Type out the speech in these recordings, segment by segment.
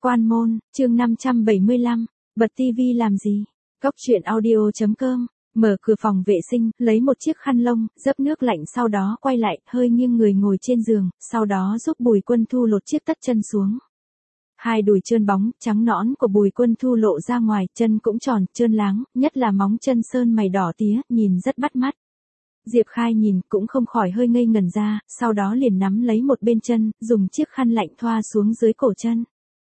Quan môn, chương 575, bật tivi làm gì? Cốc truyện audio.com, mở cửa phòng vệ sinh, lấy một chiếc khăn lông, dấp nước lạnh sau đó quay lại, hơi nghiêng người ngồi trên giường, sau đó giúp Bùi Quân Thu lột chiếc tất chân xuống. Hai đùi trơn bóng, trắng nõn của Bùi Quân Thu lộ ra ngoài, chân cũng tròn, trơn láng, nhất là móng chân sơn mày đỏ tía, nhìn rất bắt mắt. Diệp Khai nhìn cũng không khỏi hơi ngây ngẩn ra, sau đó liền nắm lấy một bên chân, dùng chiếc khăn lạnh thoa xuống dưới cổ chân.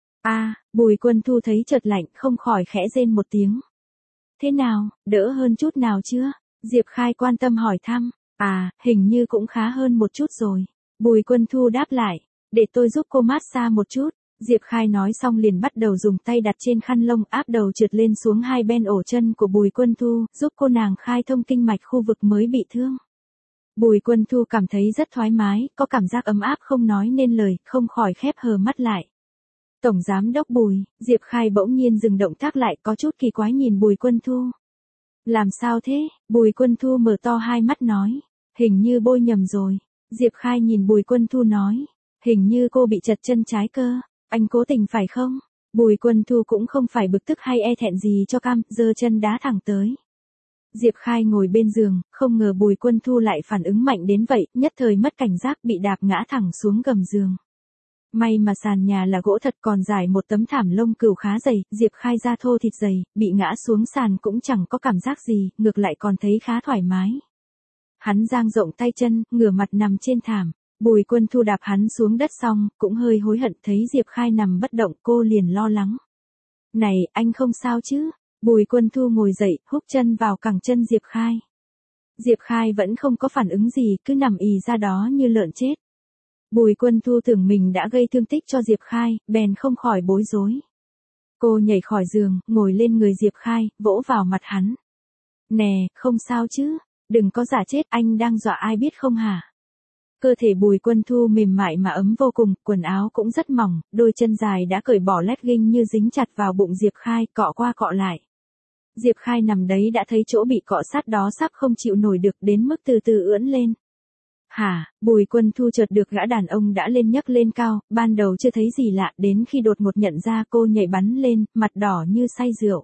Bùi Quân Thu thấy chợt lạnh, không khỏi khẽ rên một tiếng. Thế nào, đỡ hơn chút nào chưa? Diệp Khai quan tâm hỏi thăm. Hình như cũng khá hơn một chút rồi. Bùi Quân Thu đáp lại, để tôi giúp cô massage một chút. Diệp Khai nói xong liền bắt đầu dùng tay đặt trên khăn lông áp đầu trượt lên xuống hai bên ổ chân của Bùi Quân Thu, giúp cô nàng khai thông kinh mạch khu vực mới bị thương. Bùi Quân Thu cảm thấy rất thoải mái, có cảm giác ấm áp không nói nên lời, không khỏi khép hờ mắt lại. Tổng giám đốc Bùi, Diệp Khai bỗng nhiên dừng động tác lại, có chút kỳ quái nhìn Bùi Quân Thu. Làm sao thế? Bùi Quân Thu mở to hai mắt nói. Hình như bôi nhầm rồi. Diệp Khai nhìn Bùi Quân Thu nói. Hình như cô bị trật chân trái cơ. Anh cố tình phải không? Bùi Quân Thu cũng không phải bực tức hay e thẹn gì cho cam, giơ chân đá thẳng tới. Diệp Khai ngồi bên giường, không ngờ Bùi Quân Thu lại phản ứng mạnh đến vậy, nhất thời mất cảnh giác bị đạp ngã thẳng xuống gầm giường. May mà sàn nhà là gỗ thật, còn trải một tấm thảm lông cừu khá dày, Diệp Khai da thô thịt dày, bị ngã xuống sàn cũng chẳng có cảm giác gì, ngược lại còn thấy khá thoải mái. Hắn dang rộng tay chân, ngửa mặt nằm trên thảm. Bùi Quân Thu đạp hắn xuống đất xong, cũng hơi hối hận, thấy Diệp Khai nằm bất động, cô liền lo lắng. Này, anh không sao chứ? Bùi Quân Thu ngồi dậy, húc chân vào cẳng chân Diệp Khai. Diệp Khai vẫn không có phản ứng gì, cứ nằm ì ra đó như lợn chết. Bùi Quân Thu tưởng mình đã gây thương tích cho Diệp Khai, bèn không khỏi bối rối. Cô nhảy khỏi giường, ngồi lên người Diệp Khai, vỗ vào mặt hắn. Nè, không sao chứ? Đừng có giả chết, anh đang dọa ai biết không hả? Cơ thể Bùi Quân Thu mềm mại mà ấm vô cùng, quần áo cũng rất mỏng, đôi chân dài đã cởi bỏ legging như dính chặt vào bụng Diệp Khai, cọ qua cọ lại. Diệp Khai nằm đấy đã thấy chỗ bị cọ sát đó sắp không chịu nổi được, đến mức từ từ ưỡn lên. Bùi Quân Thu chợt được gã đàn ông đã lên nhấc lên cao, ban đầu chưa thấy gì lạ, đến khi đột ngột nhận ra cô nhảy bắn lên, mặt đỏ như say rượu.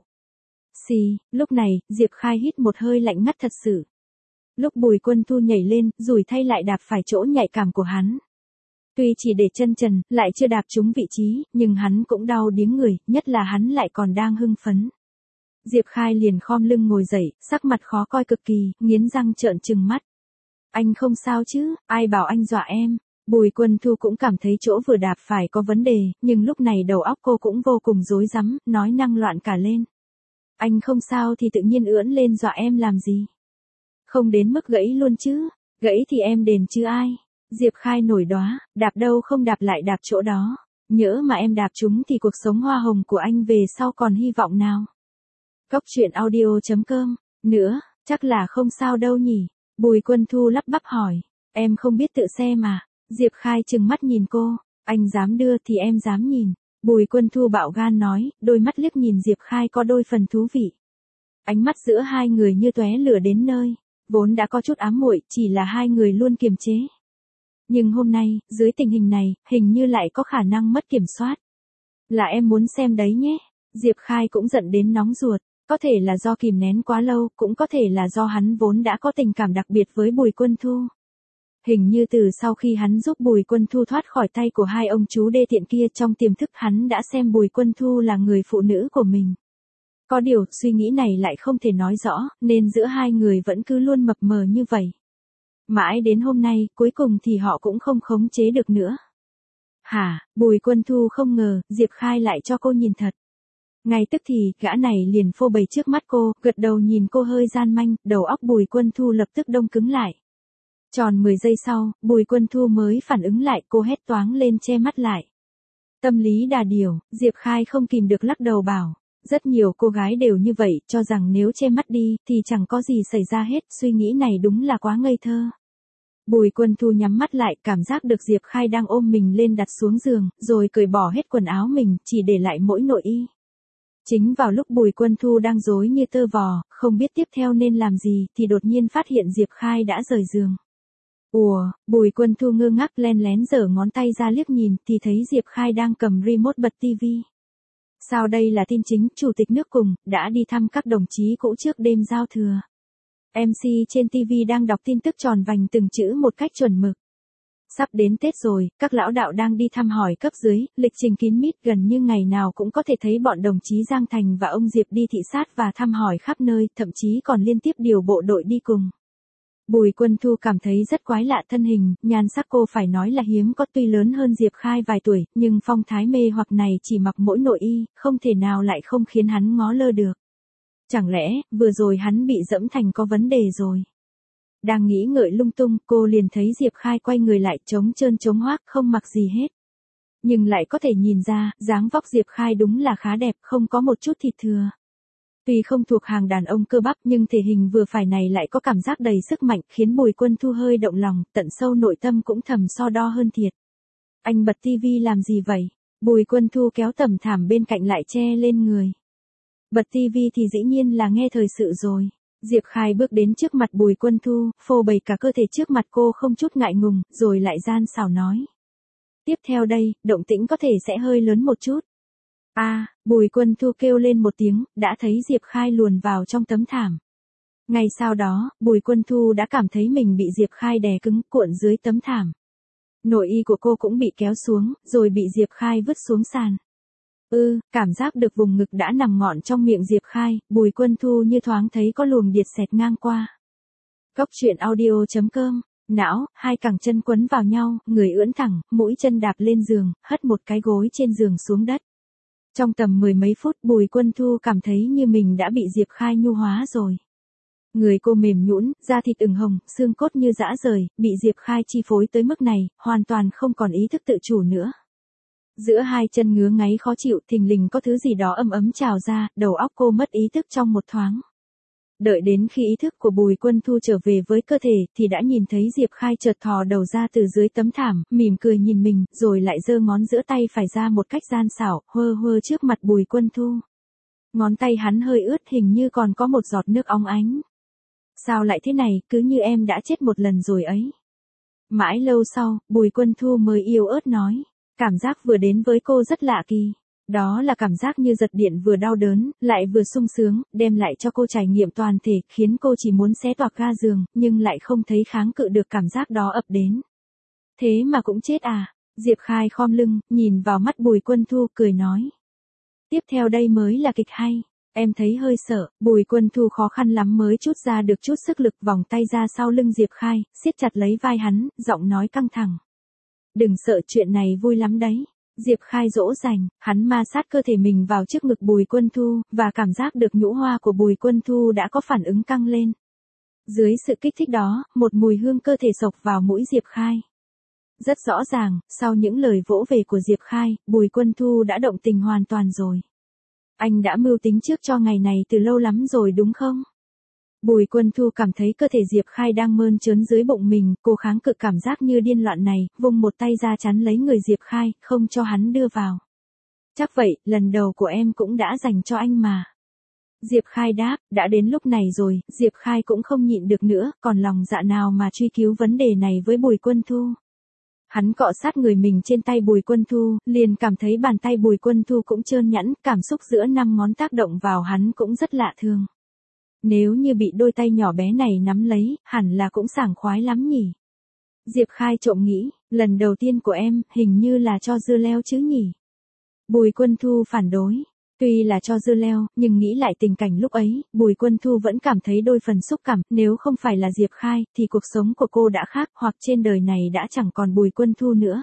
Lúc này, Diệp Khai hít một hơi lạnh ngắt thật sự. Lúc Bùi Quân Thu nhảy lên, rủi thay lại đạp phải chỗ nhạy cảm của hắn. Tuy chỉ để chân trần, lại chưa đạp trúng vị trí, nhưng hắn cũng đau điếng người, nhất là hắn lại còn đang hưng phấn. Diệp Khai liền khom lưng ngồi dậy, sắc mặt khó coi cực kỳ, nghiến răng trợn trừng mắt. Anh không sao chứ, ai bảo anh dọa em? Bùi Quân Thu cũng cảm thấy chỗ vừa đạp phải có vấn đề, nhưng lúc này đầu óc cô cũng vô cùng rối rắm, nói năng loạn cả lên. Anh không sao thì tự nhiên ưỡn lên dọa em làm gì? Không đến mức gãy luôn chứ, gãy thì em đền chứ ai? Diệp Khai nổi đoá, đạp đâu không đạp lại đạp chỗ đó. Nhỡ mà em đạp chúng thì cuộc sống hoa hồng của anh về sau còn hy vọng nào? Cốc truyện audio.com, nữa, chắc là không sao đâu nhỉ? Bùi Quân Thu lắp bắp hỏi, em không biết tự xe mà. Diệp Khai trừng mắt nhìn cô, anh dám đưa thì em dám nhìn. Bùi Quân Thu bạo gan nói, đôi mắt liếc nhìn Diệp Khai có đôi phần thú vị. Ánh mắt giữa hai người như tóe lửa đến nơi, vốn đã có chút ám muội, chỉ là hai người luôn kiềm chế. Nhưng hôm nay, dưới tình hình này, hình như lại có khả năng mất kiểm soát. Là em muốn xem đấy nhé. Diệp Khai cũng giận đến nóng ruột. Có thể là do kìm nén quá lâu, cũng có thể là do hắn vốn đã có tình cảm đặc biệt với Bùi Quân Thu. Hình như từ sau khi hắn giúp Bùi Quân Thu thoát khỏi tay của hai ông chú đê tiện kia, trong tiềm thức hắn đã xem Bùi Quân Thu là người phụ nữ của mình. Có điều, suy nghĩ này lại không thể nói rõ, nên giữa hai người vẫn cứ luôn mập mờ như vậy. Mãi đến hôm nay, cuối cùng thì họ cũng không khống chế được nữa. Bùi Quân Thu không ngờ, Diệp Khai lại cho cô nhìn thật. Ngay tức thì, gã này liền phô bày trước mắt cô, gật đầu nhìn cô hơi gian manh, đầu óc Bùi Quân Thu lập tức đông cứng lại. Tròn 10 giây sau, Bùi Quân Thu mới phản ứng lại, cô hét toáng lên che mắt lại. Tâm lý đà điểu, Diệp Khai không kìm được lắc đầu bảo. Rất nhiều cô gái đều như vậy, cho rằng nếu che mắt đi, thì chẳng có gì xảy ra hết, suy nghĩ này đúng là quá ngây thơ. Bùi Quân Thu nhắm mắt lại, cảm giác được Diệp Khai đang ôm mình lên đặt xuống giường, rồi cởi bỏ hết quần áo mình, chỉ để lại mỗi nội y. Chính vào lúc Bùi Quân Thu đang rối như tơ vò, không biết tiếp theo nên làm gì, thì đột nhiên phát hiện Diệp Khai đã rời giường. Bùi Quân Thu ngơ ngác len lén giở ngón tay ra liếc nhìn, thì thấy Diệp Khai đang cầm remote bật tivi. Sau đây là tin chính, Chủ tịch nước cùng đã đi thăm các đồng chí cũ trước đêm giao thừa. MC trên TV đang đọc tin tức tròn vành từng chữ một cách chuẩn mực. Sắp đến Tết rồi, các lão đạo đang đi thăm hỏi cấp dưới, lịch trình kín mít, gần như ngày nào cũng có thể thấy bọn đồng chí Giang Thành và ông Diệp đi thị sát và thăm hỏi khắp nơi, thậm chí còn liên tiếp điều bộ đội đi cùng. Bùi Quân Thu cảm thấy rất quái lạ thân hình, nhan sắc cô phải nói là hiếm có, tuy lớn hơn Diệp Khai vài tuổi, nhưng phong thái mê hoặc này chỉ mặc mỗi nội y, không thể nào lại không khiến hắn ngó lơ được. Chẳng lẽ, vừa rồi hắn bị dẫm thành có vấn đề rồi? Đang nghĩ ngợi lung tung, cô liền thấy Diệp Khai quay người lại, trống trơn trống hoác, không mặc gì hết. Nhưng lại có thể nhìn ra, dáng vóc Diệp Khai đúng là khá đẹp, không có một chút thịt thừa. Tuy không thuộc hàng đàn ông cơ bắp nhưng thể hình vừa phải này lại có cảm giác đầy sức mạnh, khiến Bùi Quân Thu hơi động lòng, tận sâu nội tâm cũng thầm so đo hơn thiệt. Anh bật tivi làm gì vậy? Bùi Quân Thu kéo tấm thảm bên cạnh lại che lên người. Bật tivi thì dĩ nhiên là nghe thời sự rồi. Diệp Khai bước đến trước mặt Bùi Quân Thu, phô bày cả cơ thể trước mặt cô không chút ngại ngùng, rồi lại gian xảo nói. Tiếp theo đây, động tĩnh có thể sẽ hơi lớn một chút. Bùi Quân Thu kêu lên một tiếng, đã thấy Diệp Khai luồn vào trong tấm thảm. Ngay sau đó, Bùi Quân Thu đã cảm thấy mình bị Diệp Khai đè cứng cuộn dưới tấm thảm. Nội y của cô cũng bị kéo xuống, rồi bị Diệp Khai vứt xuống sàn. Cảm giác được vùng ngực đã nằm ngọn trong miệng Diệp Khai, Bùi Quân Thu như thoáng thấy có luồng điện xẹt ngang qua. Cốc truyện audio.com, não, hai cẳng chân quấn vào nhau, người ưỡn thẳng, mũi chân đạp lên giường, hất một cái gối trên giường xuống đất. Trong tầm mười mấy phút Bùi Quân Thu cảm thấy như mình đã bị Diệp Khai nhu hóa rồi. Người cô mềm nhũn, da thịt ửng hồng, xương cốt như giã rời, bị Diệp Khai chi phối tới mức này, hoàn toàn không còn ý thức tự chủ nữa. Giữa hai chân ngứa ngáy khó chịu, thình lình có thứ gì đó ấm ấm trào ra, đầu óc cô mất ý thức trong một thoáng. Đợi đến khi ý thức của Bùi Quân Thu trở về với cơ thể, thì đã nhìn thấy Diệp Khai chợt thò đầu ra từ dưới tấm thảm, mỉm cười nhìn mình, rồi lại giơ ngón giữa tay phải ra một cách gian xảo, hơ hơ trước mặt Bùi Quân Thu. Ngón tay hắn hơi ướt, hình như còn có một giọt nước óng ánh. Sao lại thế này, cứ như em đã chết một lần rồi ấy. Mãi lâu sau, Bùi Quân Thu mới yếu ớt nói. Cảm giác vừa đến với cô rất lạ kỳ. Đó là cảm giác như giật điện, vừa đau đớn, lại vừa sung sướng, đem lại cho cô trải nghiệm toàn thể, khiến cô chỉ muốn xé toạc ga giường, nhưng lại không thấy kháng cự được cảm giác đó ập đến. Thế mà cũng chết à? Diệp Khai khom lưng, nhìn vào mắt Bùi Quân Thu, cười nói. Tiếp theo đây mới là kịch hay. Em thấy hơi sợ, Bùi Quân Thu khó khăn lắm mới trút ra được chút sức lực, vòng tay ra sau lưng Diệp Khai, siết chặt lấy vai hắn, giọng nói căng thẳng. Đừng sợ, chuyện này vui lắm đấy. Diệp Khai dỗ dành, hắn ma sát cơ thể mình vào trước ngực Bùi Quân Thu, và cảm giác được nhũ hoa của Bùi Quân Thu đã có phản ứng căng lên. Dưới sự kích thích đó, một mùi hương cơ thể xộc vào mũi Diệp Khai. Rất rõ ràng, sau những lời vỗ về của Diệp Khai, Bùi Quân Thu đã động tình hoàn toàn rồi. Anh đã mưu tính trước cho ngày này từ lâu lắm rồi đúng không? Bùi Quân Thu cảm thấy cơ thể Diệp Khai đang mơn trớn dưới bụng mình, cô kháng cự cảm giác như điên loạn này, vung một tay ra chắn lấy người Diệp Khai, không cho hắn đưa vào. Chắc vậy, lần đầu của em cũng đã dành cho anh mà. Diệp Khai đáp, đã đến lúc này rồi, Diệp Khai cũng không nhịn được nữa, còn lòng dạ nào mà truy cứu vấn đề này với Bùi Quân Thu. Hắn cọ sát người mình trên tay Bùi Quân Thu, liền cảm thấy bàn tay Bùi Quân Thu cũng trơn nhẵn, cảm xúc giữa năm ngón tác động vào hắn cũng rất lạ thường. Nếu như bị đôi tay nhỏ bé này nắm lấy, hẳn là cũng sảng khoái lắm nhỉ. Diệp Khai trộm nghĩ, lần đầu tiên của em, hình như là cho dưa leo chứ nhỉ. Bùi Quân Thu phản đối. Tuy là cho dưa leo, nhưng nghĩ lại tình cảnh lúc ấy, Bùi Quân Thu vẫn cảm thấy đôi phần xúc cảm, nếu không phải là Diệp Khai, thì cuộc sống của cô đã khác, hoặc trên đời này đã chẳng còn Bùi Quân Thu nữa.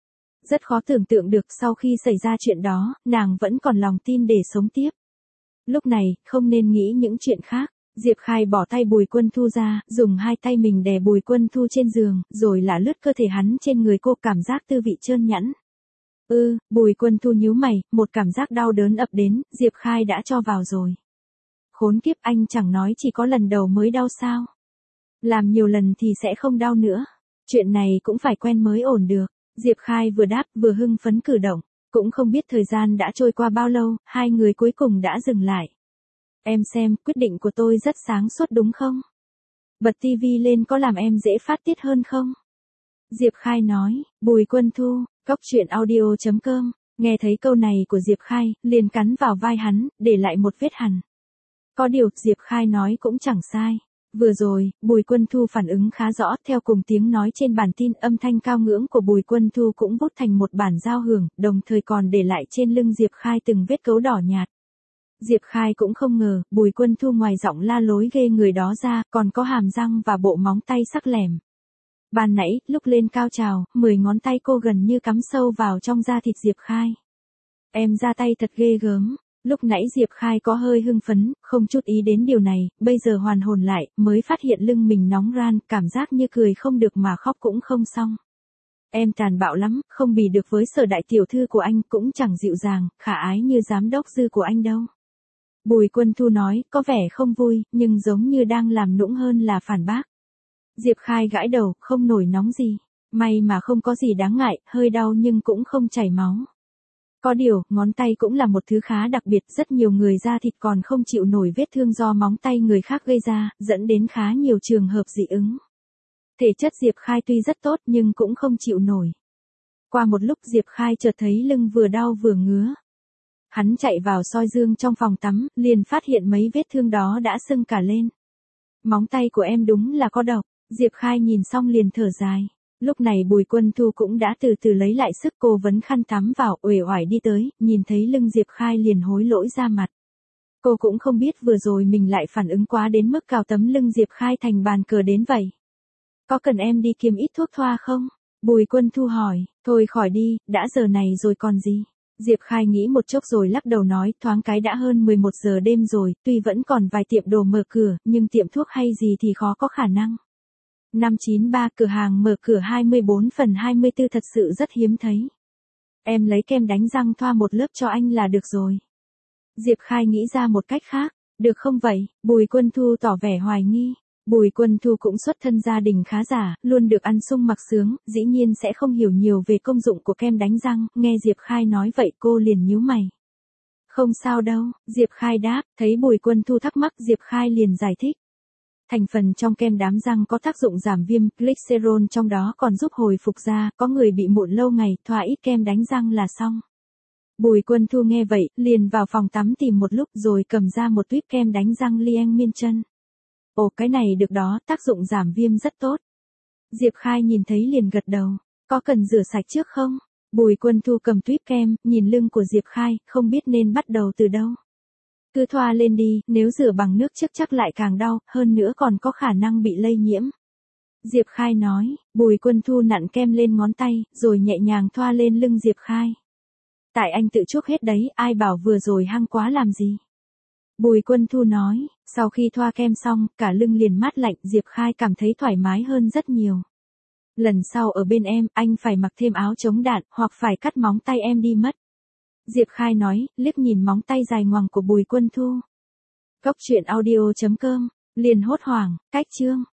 Rất khó tưởng tượng được sau khi xảy ra chuyện đó, nàng vẫn còn lòng tin để sống tiếp. Lúc này, không nên nghĩ những chuyện khác. Diệp Khai bỏ tay Bùi Quân Thu ra, dùng hai tay mình đè Bùi Quân Thu trên giường, rồi là lướt cơ thể hắn trên người cô, cảm giác tư vị trơn nhẵn. Bùi Quân Thu nhíu mày, một cảm giác đau đớn ập đến, Diệp Khai đã cho vào rồi. Khốn kiếp, anh chẳng nói chỉ có lần đầu mới đau sao? Làm nhiều lần thì sẽ không đau nữa. Chuyện này cũng phải quen mới ổn được. Diệp Khai vừa đáp vừa hưng phấn cử động. Cũng không biết thời gian đã trôi qua bao lâu, hai người cuối cùng đã dừng lại. Em xem, quyết định của tôi rất sáng suốt đúng không? Bật tivi lên có làm em dễ phát tiết hơn không? Diệp Khai nói, Bùi Quân Thu, cốc truyện audio.com Nghe thấy câu này của Diệp Khai, liền cắn vào vai hắn, để lại một vết hằn. Có điều, Diệp Khai nói cũng chẳng sai. Vừa rồi, Bùi Quân Thu phản ứng khá rõ, theo cùng tiếng nói trên bản tin, âm thanh cao ngưỡng của Bùi Quân Thu cũng vút thành một bản giao hưởng, đồng thời còn để lại trên lưng Diệp Khai từng vết cấu đỏ nhạt. Diệp Khai cũng không ngờ, Bùi Quân Thu ngoài giọng la lối ghê người đó ra, còn có hàm răng và bộ móng tay sắc lẻm. Ban nãy, lúc lên cao trào, 10 ngón tay cô gần như cắm sâu vào trong da thịt Diệp Khai. Em ra tay thật ghê gớm. Lúc nãy Diệp Khai có hơi hưng phấn, không chút ý đến điều này, bây giờ hoàn hồn lại, mới phát hiện lưng mình nóng ran, cảm giác như cười không được mà khóc cũng không xong. Em tàn bạo lắm, không bì được với Sở đại tiểu thư của anh, cũng chẳng dịu dàng, khả ái như giám đốc Dư của anh đâu. Bùi Quân Thu nói, có vẻ không vui, nhưng giống như đang làm nũng hơn là phản bác. Diệp Khai gãi đầu, không nổi nóng gì. May mà không có gì đáng ngại, hơi đau nhưng cũng không chảy máu. Có điều, ngón tay cũng là một thứ khá đặc biệt, rất nhiều người da thịt còn không chịu nổi vết thương do móng tay người khác gây ra, dẫn đến khá nhiều trường hợp dị ứng. Thể chất Diệp Khai tuy rất tốt nhưng cũng không chịu nổi. Qua một lúc Diệp Khai chợt thấy lưng vừa đau vừa ngứa. Hắn chạy vào soi gương trong phòng tắm, liền phát hiện mấy vết thương đó đã sưng cả lên. Móng tay của em đúng là có độc, Diệp Khai nhìn xong liền thở dài. Lúc này Bùi Quân Thu cũng đã từ từ lấy lại sức, cô vấn khăn tắm vào, uể oải đi tới, nhìn thấy lưng Diệp Khai liền hối lỗi ra mặt. Cô cũng không biết vừa rồi mình lại phản ứng quá đến mức cào tấm lưng Diệp Khai thành bàn cờ đến vậy. Có cần em đi kiếm ít thuốc thoa không? Bùi Quân Thu hỏi, thôi khỏi đi, đã giờ này rồi còn gì. Diệp Khai nghĩ một chốc rồi lắc đầu nói, thoáng cái đã hơn 11 giờ đêm rồi, tuy vẫn còn vài tiệm đồ mở cửa, nhưng tiệm thuốc hay gì thì khó có khả năng. 593 cửa hàng mở cửa 24/24 thật sự rất hiếm thấy. Em lấy kem đánh răng thoa một lớp cho anh là được rồi. Diệp Khai nghĩ ra một cách khác, được không vậy? Bùi Quân Thu tỏ vẻ hoài nghi. Bùi Quân Thu cũng xuất thân gia đình khá giả, luôn được ăn sung mặc sướng, dĩ nhiên sẽ không hiểu nhiều về công dụng của kem đánh răng, nghe Diệp Khai nói vậy cô liền nhíu mày. Không sao đâu, Diệp Khai đáp, thấy Bùi Quân Thu thắc mắc Diệp Khai liền giải thích. Thành phần trong kem đánh răng có tác dụng giảm viêm, glycerol trong đó còn giúp hồi phục da, có người bị mụn lâu ngày, thoa ít kem đánh răng là xong. Bùi Quân Thu nghe vậy, liền vào phòng tắm tìm một lúc rồi cầm ra một tuýp kem đánh răng Liang Miên chân. Ồ cái này được đó, tác dụng giảm viêm rất tốt. Diệp Khai nhìn thấy liền gật đầu, có cần rửa sạch trước không? Bùi Quân Thu cầm tuýp kem, nhìn lưng của Diệp Khai, không biết nên bắt đầu từ đâu. Cứ thoa lên đi, nếu rửa bằng nước trước chắc lại càng đau, hơn nữa còn có khả năng bị lây nhiễm. Diệp Khai nói, Bùi Quân Thu nặn kem lên ngón tay, rồi nhẹ nhàng thoa lên lưng Diệp Khai. Tại anh tự chuốc hết đấy, ai bảo vừa rồi hăng quá làm gì. Bùi Quân Thu nói, sau khi thoa kem xong, cả lưng liền mát lạnh, Diệp Khai cảm thấy thoải mái hơn rất nhiều. Lần sau ở bên em, anh phải mặc thêm áo chống đạn, hoặc phải cắt móng tay em đi mất. Diệp Khai nói, liếc nhìn móng tay dài ngoằng của Bùi Quân Thu. Cốc truyện audio.com, liền hốt hoảng, cách chương.